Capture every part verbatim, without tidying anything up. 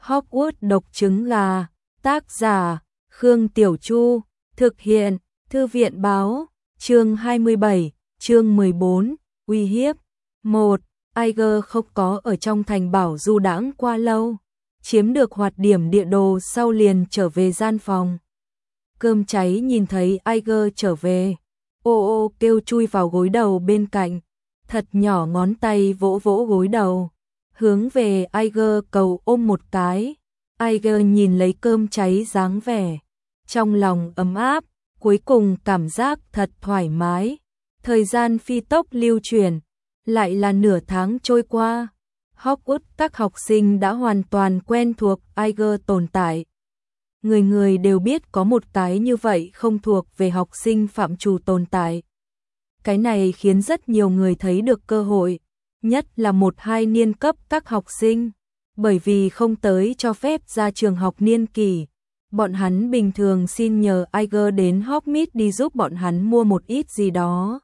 Hogwarts độc trứng gà, tác giả, Khương Tiểu Chu, thực hiện, Thư viện báo, chương hai mươi bảy, chương mười bốn, uy hiếp. một. Iger không có ở trong thành bảo du đãng qua lâu, chiếm được hoạt điểm địa đồ sau liền trở về gian phòng. Cơm cháy nhìn thấy Iger trở về, ô ô kêu chui vào gối đầu bên cạnh, thật nhỏ ngón tay vỗ vỗ gối đầu, hướng về Iger cầu ôm một cái. Iger nhìn lấy cơm cháy dáng vẻ, trong lòng ấm áp, cuối cùng cảm giác thật thoải mái. Thời gian phi tốc lưu chuyển, lại là nửa tháng trôi qua. Hogwarts các học sinh đã hoàn toàn quen thuộc Iger tồn tại. Người người đều biết có một cái như vậy không thuộc về học sinh phạm trù tồn tại. Cái này khiến rất nhiều người thấy được cơ hội, nhất là một hai niên cấp các học sinh, bởi vì không tới cho phép ra trường học niên kỳ. Bọn hắn bình thường xin nhờ Iger đến Hogsmeade đi giúp bọn hắn mua một ít gì đó.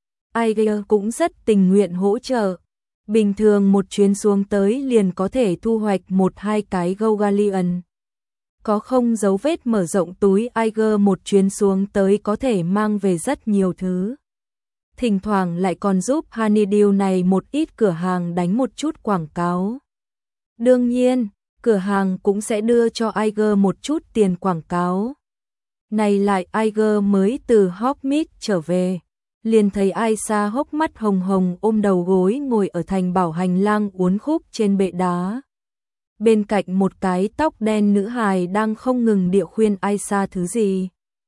Iger cũng rất tình nguyện hỗ trợ. Bình thường một chuyến xuống tới liền có thể thu hoạch một hai cái Gogalion. Có không dấu vết mở rộng túi Iger một chuyến xuống tới có thể mang về rất nhiều thứ. Thỉnh thoảng lại còn giúp Honeydew này một ít cửa hàng đánh một chút quảng cáo. Đương nhiên, cửa hàng cũng sẽ đưa cho Iger một chút tiền quảng cáo. Này lại Iger mới từ Hogsmeade trở về, liền thấy Aisa hốc mắt hồng hồng ôm đầu gối ngồi ở thành bảo hành lang uốn khúc trên bệ đá. Bên cạnh một cái tóc đen nữ hài đang không ngừng địa khuyên Aisa thứ gì.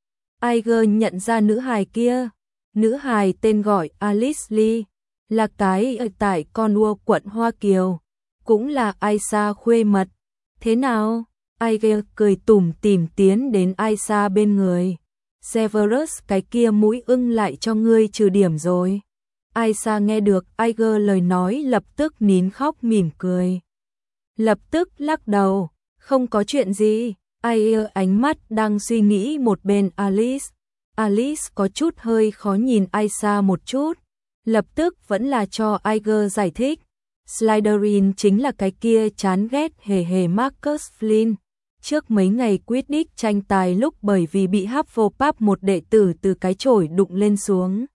Iger nhận ra nữ hài kia, nữ hài tên gọi Alice Lee, là cái ở tại Cornwall quận Hoa Kiều, cũng là Aisa khuê mật. Thế nào? Iger cười tủm tỉm tiến đến Aisa bên người. Severus cái kia mũi ưng lại cho ngươi trừ điểm rồi. Aisa nghe được Iger lời nói lập tức nín khóc mỉm cười. Lập tức lắc đầu, không có chuyện gì. Iger ánh mắt đang suy nghĩ một bên Alice. Alice có chút hơi khó nhìn Aisa một chút, lập tức vẫn là cho Iger giải thích. Slytherin chính là cái kia chán ghét hề hề Marcus Flynn. Trước mấy ngày Quidditch tranh tài lúc bởi vì bị Hufflepuff một đệ tử từ cái chổi đụng lên xuống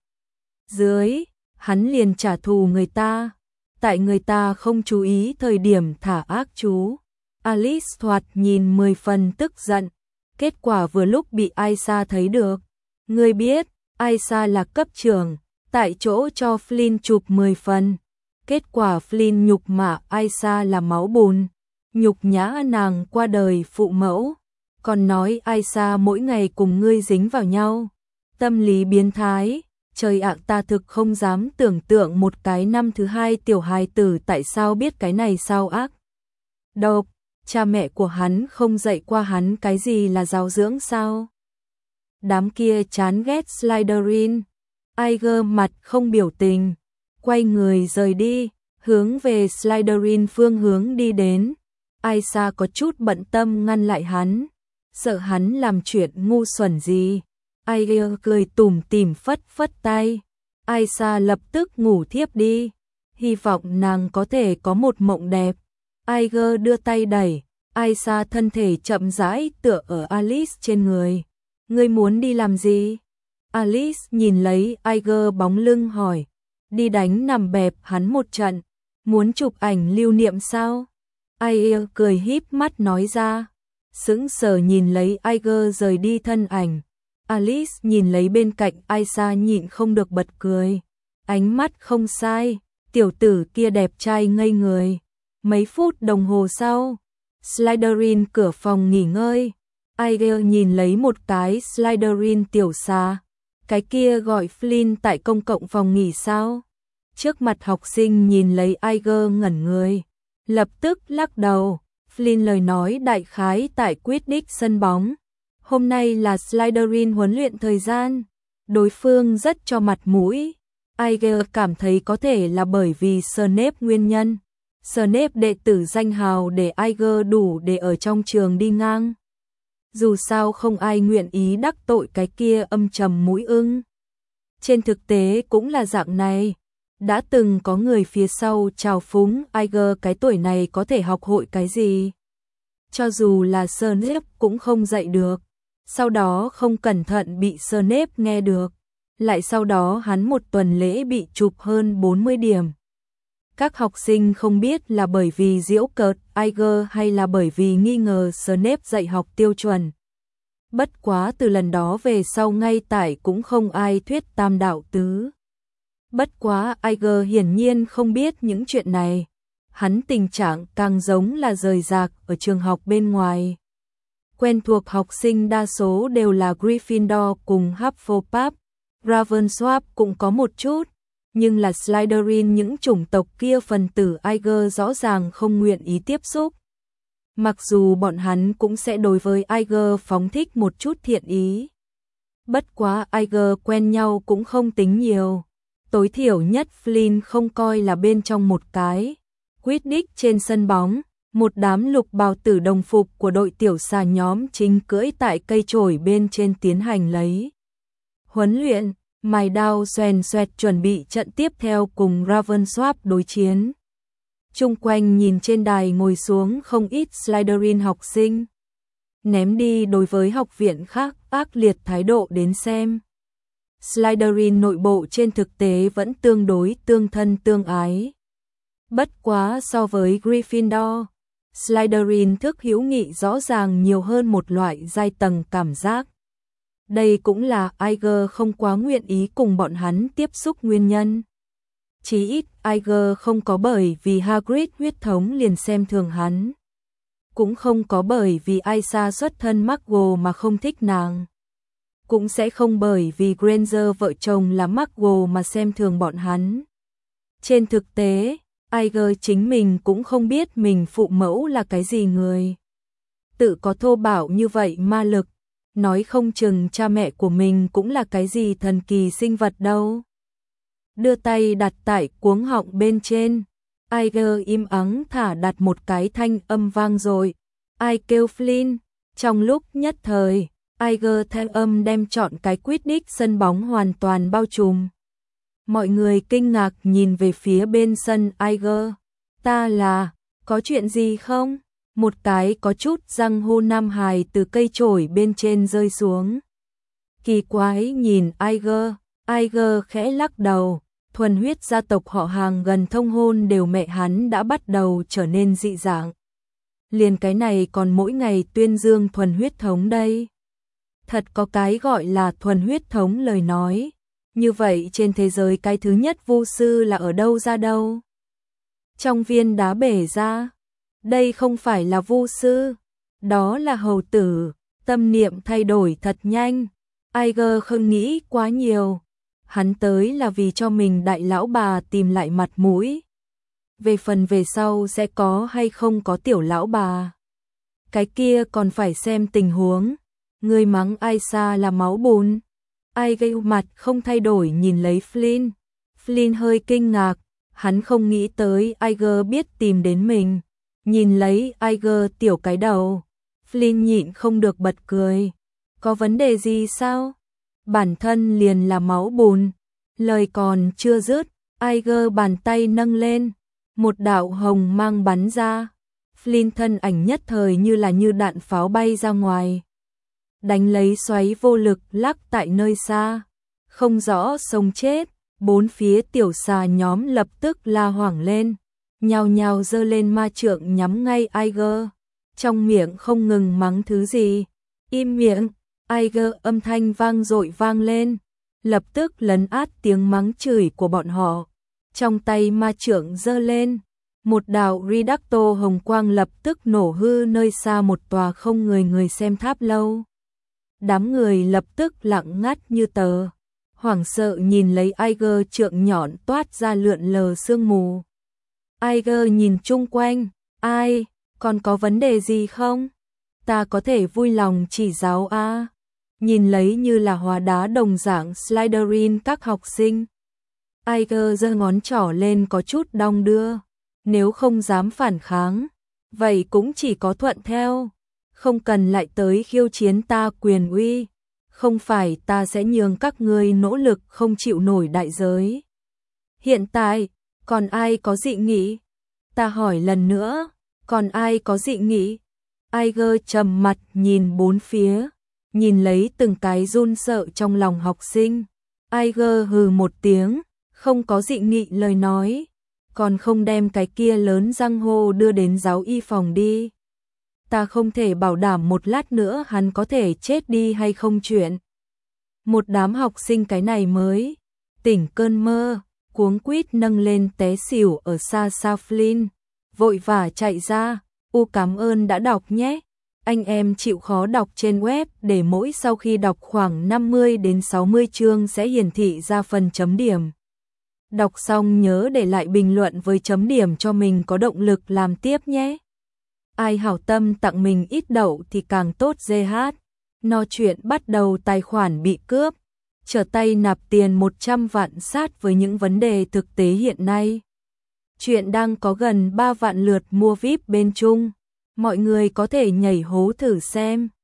dưới, hắn liền trả thù người ta. Tại người ta không chú ý thời điểm thả ác chú. Alice thoạt nhìn mười phần tức giận, kết quả vừa lúc bị Aisa thấy được. Ngươi biết, Aisa là cấp trưởng, tại chỗ cho Flynn chụp mười phần. Kết quả Flynn nhục mạ Aisa là máu bùn, nhục nhã nàng qua đời phụ mẫu, còn nói Aisa mỗi ngày cùng ngươi dính vào nhau. Tâm lý biến thái, trời ạ, ta thực không dám tưởng tượng một cái năm thứ hai tiểu hài tử tại sao biết cái này sao ác độc. Cha mẹ của hắn không dạy qua hắn cái gì là giáo dưỡng sao? Đám kia chán ghét Slytherin. Iger mặt không biểu tình, quay người rời đi, hướng về Slytherin phương hướng đi đến. Aisa có chút bận tâm ngăn lại hắn, sợ hắn làm chuyện ngu xuẩn gì. Iger cười tủm tỉm phất phất tay. Aisa lập tức ngủ thiếp đi, hy vọng nàng có thể có một mộng đẹp. Iger đưa tay đẩy, Aisa thân thể chậm rãi tựa ở Alice trên người. Ngươi muốn đi làm gì? Alice nhìn lấy Iger bóng lưng hỏi. Đi đánh nằm bẹp hắn một trận. Muốn chụp ảnh lưu niệm sao? Iger cười híp mắt nói ra. Sững sờ nhìn lấy Iger rời đi thân ảnh. Alice nhìn lấy bên cạnh Aisa nhịn không được bật cười. Ánh mắt không sai, tiểu tử kia đẹp trai ngây người. Mấy phút đồng hồ sau, Slytherin cửa phòng nghỉ ngơi. Iger nhìn lấy một cái Slytherin tiểu xà. Cái kia gọi Flynn tại công cộng phòng nghỉ sao? Trước mặt học sinh nhìn lấy Iger ngẩn người, lập tức lắc đầu. Flynn lời nói đại khái tại Quidditch sân bóng. Hôm nay là Slytherin huấn luyện thời gian. Đối phương rất cho mặt mũi. Iger cảm thấy có thể là bởi vì Snape nguyên nhân. Snape đệ tử danh hào để Iger đủ để ở trong trường đi ngang. Dù sao không ai nguyện ý đắc tội cái kia âm trầm mũi ưng. Trên thực tế cũng là dạng này. Đã từng có người phía sau trào phúng Iger cái tuổi này có thể học hội cái gì. cho dù là Snape cũng không dạy được. Sau đó không cẩn thận bị Snape nghe được. Lại sau đó hắn một tuần lễ bị chụp hơn bốn mươi điểm. Các học sinh không biết là bởi vì giễu cợt Iger hay là bởi vì nghi ngờ Snape dạy học tiêu chuẩn. Bất quá từ lần đó về sau ngay tại cũng không ai thuyết tam đạo tứ. Bất quá Iger hiển nhiên không biết những chuyện này. Hắn tình trạng càng giống là rời rạc ở trường học bên ngoài. Quen thuộc học sinh đa số đều là Gryffindor cùng Hufflepuff, Ravenclaw cũng có một chút, nhưng là Slytherin những chủng tộc kia phần tử Iger rõ ràng không nguyện ý tiếp xúc. Mặc dù bọn hắn cũng sẽ đối với Iger phóng thích một chút thiện ý. Bất quá Iger quen nhau cũng không tính nhiều. Tối thiểu nhất Flynn không coi là bên trong một cái. Quidditch trên sân bóng, một đám lục bào tử đồng phục của đội tiểu xà nhóm chính cưỡi tại cây chổi bên trên tiến hành lấy huấn luyện, mài đao xoèn xoẹt chuẩn bị trận tiếp theo cùng Ravenclaw đối chiến. Chung quanh nhìn trên đài ngồi xuống không ít Slytherin học sinh. Ném đi đối với học viện khác ác liệt thái độ đến xem. Slytherin nội bộ trên thực tế vẫn tương đối tương thân tương ái. Bất quá so với Gryffindor, Slytherin thức hữu nghị rõ ràng nhiều hơn một loại giai tầng cảm giác. Đây cũng là Iger không quá nguyện ý cùng bọn hắn tiếp xúc nguyên nhân. Chí ít Iger không có bởi vì Hagrid huyết thống liền xem thường hắn. Cũng không có bởi vì Aisha xuất thân Muggle mà không thích nàng. Cũng sẽ không bởi vì Granger vợ chồng là Muggle mà xem thường bọn hắn. Trên thực tế, Iger chính mình cũng không biết mình phụ mẫu là cái gì người. Tự có thô bạo như vậy ma lực, nói không chừng cha mẹ của mình cũng là cái gì thần kỳ sinh vật đâu. Đưa tay đặt tại cuống họng bên trên, Iger im ắng thả đặt một cái thanh âm vang rồi. Ai kêu Flynn, trong lúc nhất thời, Iger theo âm đem chọn cái Quidditch sân bóng hoàn toàn bao trùm. Mọi người kinh ngạc nhìn về phía bên sân Iger. Ta là, có chuyện gì không? Một cái có chút răng hô nam hài từ cây chổi bên trên rơi xuống. Kỳ quái nhìn Iger, Iger khẽ lắc đầu, thuần huyết gia tộc họ hàng gần thông hôn đều mẹ hắn đã bắt đầu trở nên dị dạng. Liền cái này còn mỗi ngày tuyên dương thuần huyết thống đây. Thật có cái gọi là thuần huyết thống lời nói. Như vậy trên thế giới cái thứ nhất vu sư là ở đâu ra đâu? Trong viên đá bể ra. Đây không phải là vu sư, đó là hầu tử. Tâm niệm thay đổi thật nhanh. Iger không nghĩ quá nhiều. Hắn tới là vì cho mình đại lão bà tìm lại mặt mũi. Về phần về sau sẽ có hay không có tiểu lão bà, cái kia còn phải xem tình huống. Người mắng Aisha là máu bùn. Iger mặt không thay đổi nhìn lấy Flynn. Flynn hơi kinh ngạc, hắn không nghĩ tới Iger biết tìm đến mình. Nhìn lấy Iger tiểu cái đầu, Flynn nhịn không được bật cười. Có vấn đề gì sao? Bản thân liền là máu bùn. Lời còn chưa dứt, Iger bàn tay nâng lên, một đạo hồng mang bắn ra. Flynn thân ảnh nhất thời như là như đạn pháo bay ra ngoài. Đánh lấy xoáy vô lực lắc tại nơi xa. Không rõ sống chết, bốn phía tiểu xà nhóm lập tức la hoảng lên. Nhào nhào giơ lên ma trượng nhắm ngay Iger. Trong miệng không ngừng mắng thứ gì. Im miệng, Iger âm thanh vang dội vang lên. Lập tức lấn át tiếng mắng chửi của bọn họ. Trong tay ma trượng giơ lên. Một đạo Reducto hồng quang lập tức nổ hư nơi xa một tòa không người người xem tháp lâu. Đám người lập tức lặng ngắt như tờ. Hoảng sợ nhìn lấy Iger trượng nhọn toát ra lượn lờ sương mù. Iger nhìn chung quanh. Ai, còn có vấn đề gì không? Ta có thể vui lòng chỉ giáo a. À? Nhìn lấy như là hóa đá đồng dạng Slytherin các học sinh. Iger giơ ngón trỏ lên có chút đong đưa. Nếu không dám phản kháng, vậy cũng chỉ có thuận theo. Không cần lại tới khiêu chiến ta quyền uy. Không phải ta sẽ nhường các ngươi nỗ lực không chịu nổi đại giới. Hiện tại, còn ai có dị nghị? Ta hỏi lần nữa, còn ai có dị nghị? Aiger trầm mặt nhìn bốn phía, nhìn lấy từng cái run sợ trong lòng học sinh. Aiger hừ một tiếng, không có dị nghị lời nói, còn không đem cái kia lớn răng hô đưa đến giáo y phòng đi. Ta không thể bảo đảm một lát nữa hắn có thể chết đi hay không chuyện. Một đám học sinh cái này mới tỉnh cơn mơ, cuống quýt nâng lên té xỉu ở xa xa Flynn, vội vã chạy ra. U cảm ơn đã đọc nhé. Anh em chịu khó đọc trên web để mỗi sau khi đọc khoảng năm mươi đến sáu mươi chương sẽ hiển thị ra phần chấm điểm. Đọc xong nhớ để lại bình luận với chấm điểm cho mình có động lực làm tiếp nhé. Ai hảo tâm tặng mình ít đậu thì càng tốt giê hát. No chuyện bắt đầu tài khoản bị cướp, trở tay nạp tiền một trăm vạn sát với những vấn đề thực tế hiện nay. Chuyện đang có gần ba vạn lượt mua víp bên Trung. Mọi người có thể nhảy hố thử xem.